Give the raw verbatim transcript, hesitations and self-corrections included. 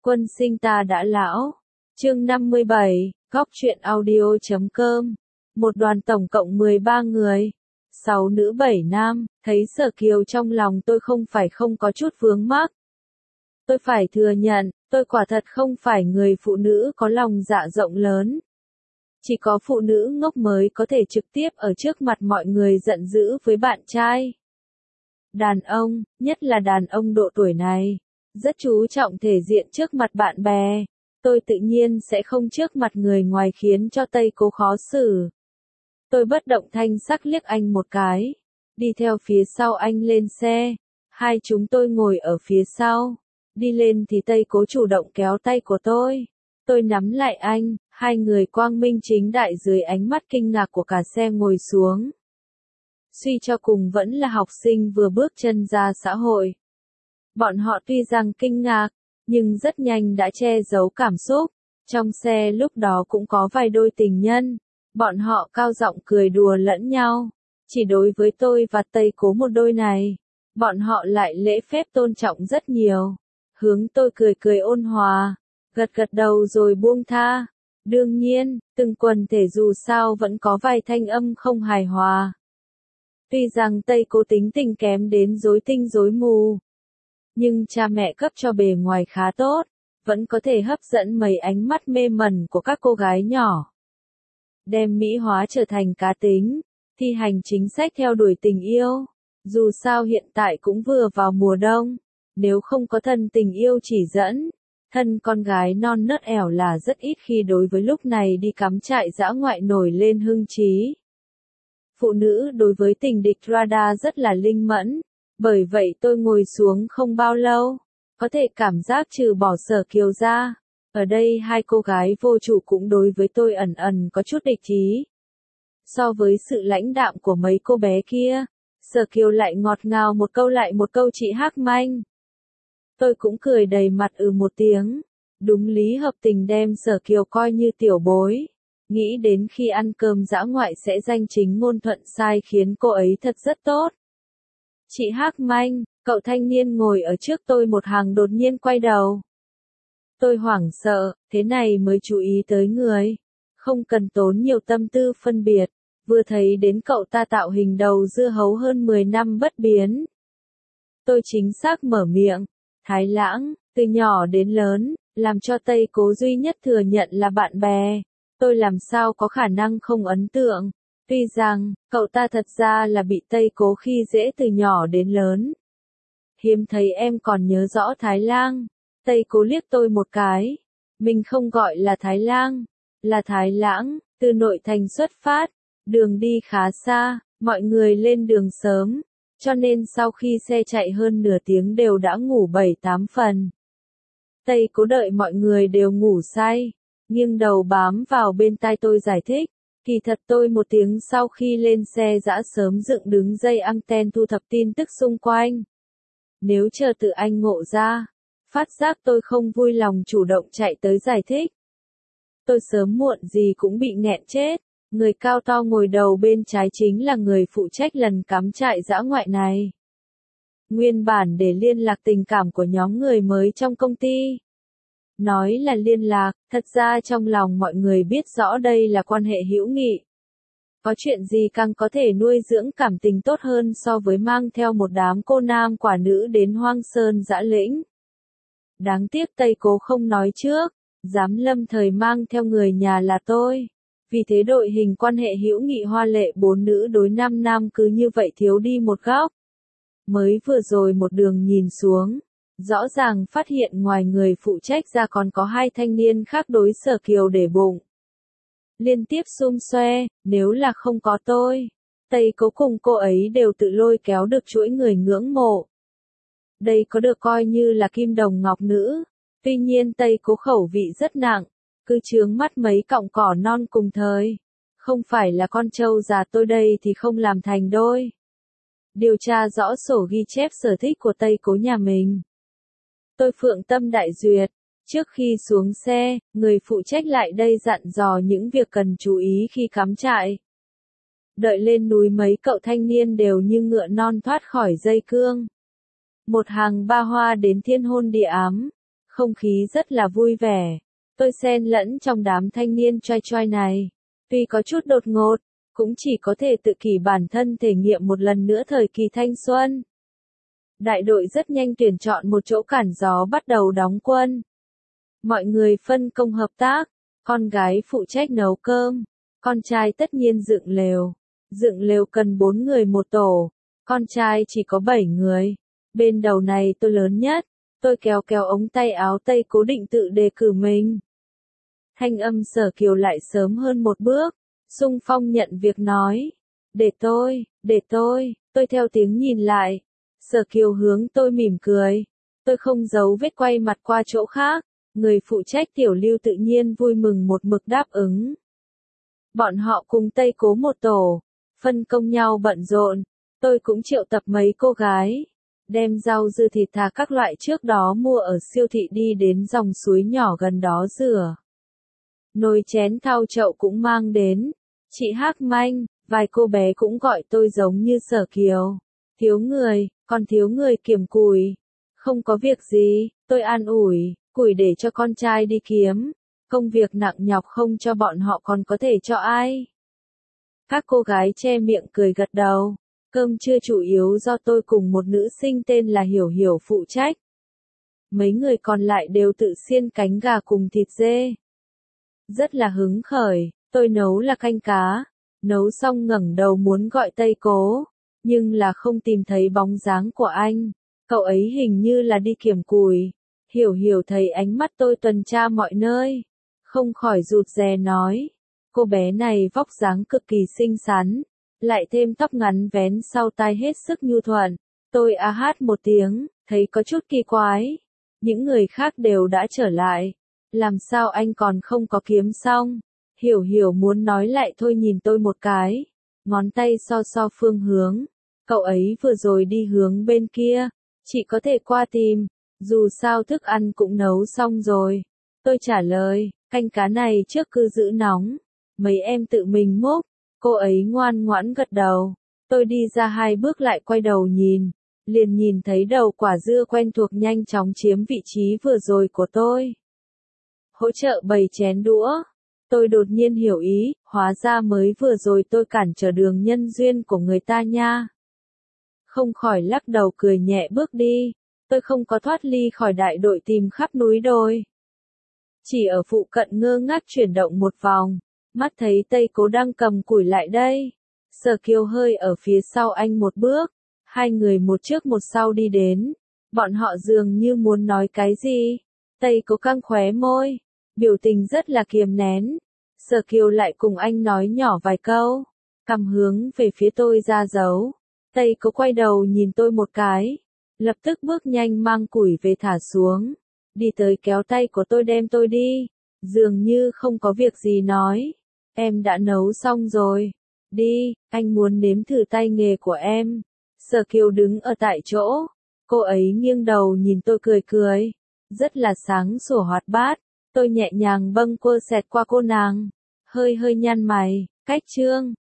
Quân sinh ta đã lão. Chương năm mươi bảy, góc truyện audio chấm com. Một đoàn tổng cộng mười ba người, sáu nữ bảy nam, thấy Sở Kiều trong lòng tôi không phải không có chút vướng mắc. Tôi phải thừa nhận, tôi quả thật không phải người phụ nữ có lòng dạ rộng lớn. Chỉ có phụ nữ ngốc mới có thể trực tiếp ở trước mặt mọi người giận dữ với bạn trai. Đàn ông, nhất là đàn ông độ tuổi này, rất chú trọng thể diện trước mặt bạn bè. Tôi tự nhiên sẽ không trước mặt người ngoài khiến cho Tây Cố khó xử. Tôi bất động thanh sắc liếc anh một cái, đi theo phía sau anh lên xe. Hai chúng tôi ngồi ở phía sau. Đi lên thì Tây Cố chủ động kéo tay của tôi. Tôi nắm lại anh, hai người quang minh chính đại dưới ánh mắt kinh ngạc của cả xe ngồi xuống. Suy cho cùng vẫn là học sinh vừa bước chân ra xã hội. Bọn họ tuy rằng kinh ngạc, nhưng rất nhanh đã che giấu cảm xúc. Trong xe lúc đó cũng có vài đôi tình nhân. Bọn họ cao giọng cười đùa lẫn nhau. Chỉ đối với tôi và Tây Cố một đôi này, bọn họ lại lễ phép tôn trọng rất nhiều. Hướng tôi cười cười ôn hòa, gật gật đầu rồi buông tha. Đương nhiên, từng quần thể dù sao vẫn có vài thanh âm không hài hòa. Tuy rằng Tây Cố tính tình kém đến rối tinh rối mù, nhưng cha mẹ cấp cho bề ngoài khá tốt, vẫn có thể hấp dẫn mấy ánh mắt mê mẩn của các cô gái nhỏ. Đem mỹ hóa trở thành cá tính, thi hành chính sách theo đuổi tình yêu. Dù sao hiện tại cũng vừa vào mùa đông, nếu không có thân tình yêu chỉ dẫn, thân con gái non nớt ẻo là rất ít khi đối với lúc này đi cắm trại dã ngoại nổi lên hưng trí. Phụ nữ đối với tình địch radar rất là linh mẫn, bởi vậy tôi ngồi xuống không bao lâu, có thể cảm giác trừ bỏ Sở Kiều ra, ở đây hai cô gái vô chủ cũng đối với tôi ẩn ẩn có chút địch ý. So với sự lãnh đạm của mấy cô bé kia, Sở Kiều lại ngọt ngào một câu lại một câu chị Hắc Manh. Tôi cũng cười đầy mặt ừ một tiếng, đúng lý hợp tình đem Sở Kiều coi như tiểu bối. Nghĩ đến khi ăn cơm dã ngoại sẽ danh chính ngôn thuận sai khiến cô ấy thật rất tốt. Chị Hắc Manh, cậu thanh niên ngồi ở trước tôi một hàng đột nhiên quay đầu. Tôi hoảng sợ, thế này mới chú ý tới người. Không cần tốn nhiều tâm tư phân biệt, vừa thấy đến cậu ta tạo hình đầu dưa hấu hơn mười năm bất biến. Tôi chính xác mở miệng, Thái Lãng, từ nhỏ đến lớn, làm cho Tây Cố duy nhất thừa nhận là bạn bè. Tôi làm sao có khả năng không ấn tượng. Tuy rằng, cậu ta thật ra là bị Tây Cố khi dễ từ nhỏ đến lớn. Hiếm thấy em còn nhớ rõ Thái Lang. Tây Cố liếc tôi một cái. Mình không gọi là Thái Lang, là Thái Lãng, từ nội thành xuất phát. Đường đi khá xa, mọi người lên đường sớm, cho nên sau khi xe chạy hơn nửa tiếng đều đã ngủ bảy tám phần. Tây Cố đợi mọi người đều ngủ say, nghiêng đầu bám vào bên tai tôi giải thích. Kỳ thật tôi một tiếng sau khi lên xe dã sớm dựng đứng dây anten thu thập tin tức xung quanh. Nếu chờ tự anh ngộ ra, phát giác tôi không vui lòng chủ động chạy tới giải thích. Tôi sớm muộn gì cũng bị nghẹn chết. Người cao to ngồi đầu bên trái chính là người phụ trách lần cắm trại dã ngoại này. Nguyên bản để liên lạc tình cảm của nhóm người mới trong công ty. Nói là liên lạc, thật ra trong lòng mọi người biết rõ đây là quan hệ hữu nghị. Có chuyện gì càng có thể nuôi dưỡng cảm tình tốt hơn so với mang theo một đám cô nam quả nữ đến hoang sơn dã lĩnh. Đáng tiếc Tây Cố không nói trước, dám lâm thời mang theo người nhà là tôi. Vì thế đội hình quan hệ hữu nghị hoa lệ bốn nữ đối năm nam cứ như vậy thiếu đi một góc. Mới vừa rồi một đường nhìn xuống, rõ ràng phát hiện ngoài người phụ trách ra còn có hai thanh niên khác đối Sở Kiều để bụng. Liên tiếp xung xoe, nếu là không có tôi, Tây Cố cùng cô ấy đều tự lôi kéo được chuỗi người ngưỡng mộ. Đây có được coi như là kim đồng ngọc nữ, tuy nhiên Tây Cố khẩu vị rất nặng. Cứ chướng mắt mấy cọng cỏ non cùng thời. Không phải là con trâu già tôi đây thì không làm thành đôi. Điều tra rõ sổ ghi chép sở thích của Tây Cố nhà mình. Tôi phượng tâm đại duyệt. Trước khi xuống xe, người phụ trách lại đây dặn dò những việc cần chú ý khi cắm trại. Đợi lên núi mấy cậu thanh niên đều như ngựa non thoát khỏi dây cương. Một hàng ba hoa đến thiên hôn địa ám. Không khí rất là vui vẻ. Tôi xen lẫn trong đám thanh niên choi choi này. Tuy có chút đột ngột, cũng chỉ có thể tự kỷ bản thân thể nghiệm một lần nữa thời kỳ thanh xuân. Đại đội rất nhanh tuyển chọn một chỗ cản gió bắt đầu đóng quân. Mọi người phân công hợp tác, con gái phụ trách nấu cơm, con trai tất nhiên dựng lều. Dựng lều cần bốn người một tổ, con trai chỉ có bảy người. Bên đầu này tôi lớn nhất, tôi kéo kéo ống tay áo Tây Cố định tự đề cử mình. Thanh âm Sở Kiều lại sớm hơn một bước, xung phong nhận việc nói. Để tôi, để tôi, tôi theo tiếng nhìn lại. Sở Kiều hướng tôi mỉm cười. Tôi không giấu vết quay mặt qua chỗ khác. Người phụ trách tiểu lưu tự nhiên vui mừng một mực đáp ứng. Bọn họ cùng Tây Cố một tổ, phân công nhau bận rộn. Tôi cũng triệu tập mấy cô gái, đem rau dưa thịt thà các loại trước đó mua ở siêu thị đi đến dòng suối nhỏ gần đó rửa. Nồi chén thau chậu cũng mang đến. Chị Hắc Manh, vài cô bé cũng gọi tôi giống như Sở Kiều. Thiếu người, còn thiếu người kiểm củi. Không có việc gì, tôi an ủi, củi để cho con trai đi kiếm. Công việc nặng nhọc không cho bọn họ còn có thể cho ai. Các cô gái che miệng cười gật đầu. Cơm trưa chủ yếu do tôi cùng một nữ sinh tên là Hiểu Hiểu phụ trách. Mấy người còn lại đều tự xiên cánh gà cùng thịt dê. Rất là hứng khởi, tôi nấu là canh cá. Nấu xong ngẩng đầu muốn gọi Tây Cố, nhưng là không tìm thấy bóng dáng của anh. Cậu ấy hình như là đi kiểm củi. Hiểu Hiểu thấy ánh mắt tôi tuần tra mọi nơi, không khỏi rụt rè nói. Cô bé này vóc dáng cực kỳ xinh xắn, lại thêm tóc ngắn vén sau tai hết sức nhu thuận. Tôi a hát một tiếng, thấy có chút kỳ quái. Những người khác đều đã trở lại. Làm sao anh còn không có kiếm xong? Hiểu Hiểu muốn nói lại thôi nhìn tôi một cái. Ngón tay so so phương hướng. Cậu ấy vừa rồi đi hướng bên kia. Chỉ có thể qua tìm. Dù sao thức ăn cũng nấu xong rồi. Tôi trả lời, canh cá này trước cứ giữ nóng. Mấy em tự mình múc. Cô ấy ngoan ngoãn gật đầu. Tôi đi ra hai bước lại quay đầu nhìn. Liền nhìn thấy đầu quả dưa quen thuộc nhanh chóng chiếm vị trí vừa rồi của tôi. Hỗ trợ bày chén đũa. Tôi đột nhiên hiểu ý, hóa ra mới vừa rồi tôi cản trở đường nhân duyên của người ta nha. Không khỏi lắc đầu cười nhẹ bước đi. Tôi không có thoát ly khỏi đại đội tìm khắp núi đồi. Chỉ ở phụ cận ngơ ngác chuyển động một vòng. Mắt thấy Tây Cố đang cầm củi lại đây. Sở Kiều hơi ở phía sau anh một bước. Hai người một trước một sau đi đến. Bọn họ dường như muốn nói cái gì. Tây Cố căng khóe môi. Biểu tình rất là kiềm nén. Sở Kiều lại cùng anh nói nhỏ vài câu. Cầm hướng về phía tôi ra dấu. Tây Cố quay đầu nhìn tôi một cái. Lập tức bước nhanh mang củi về thả xuống. Đi tới kéo tay của tôi đem tôi đi. Dường như không có việc gì nói. Em đã nấu xong rồi. Đi, anh muốn nếm thử tay nghề của em. Sở Kiều đứng ở tại chỗ. Cô ấy nghiêng đầu nhìn tôi cười cười. Rất là sáng sủa hoạt bát. Tôi nhẹ nhàng bâng quơ xẹt qua cô nàng. Hơi hơi nhăn mày. Cách trương.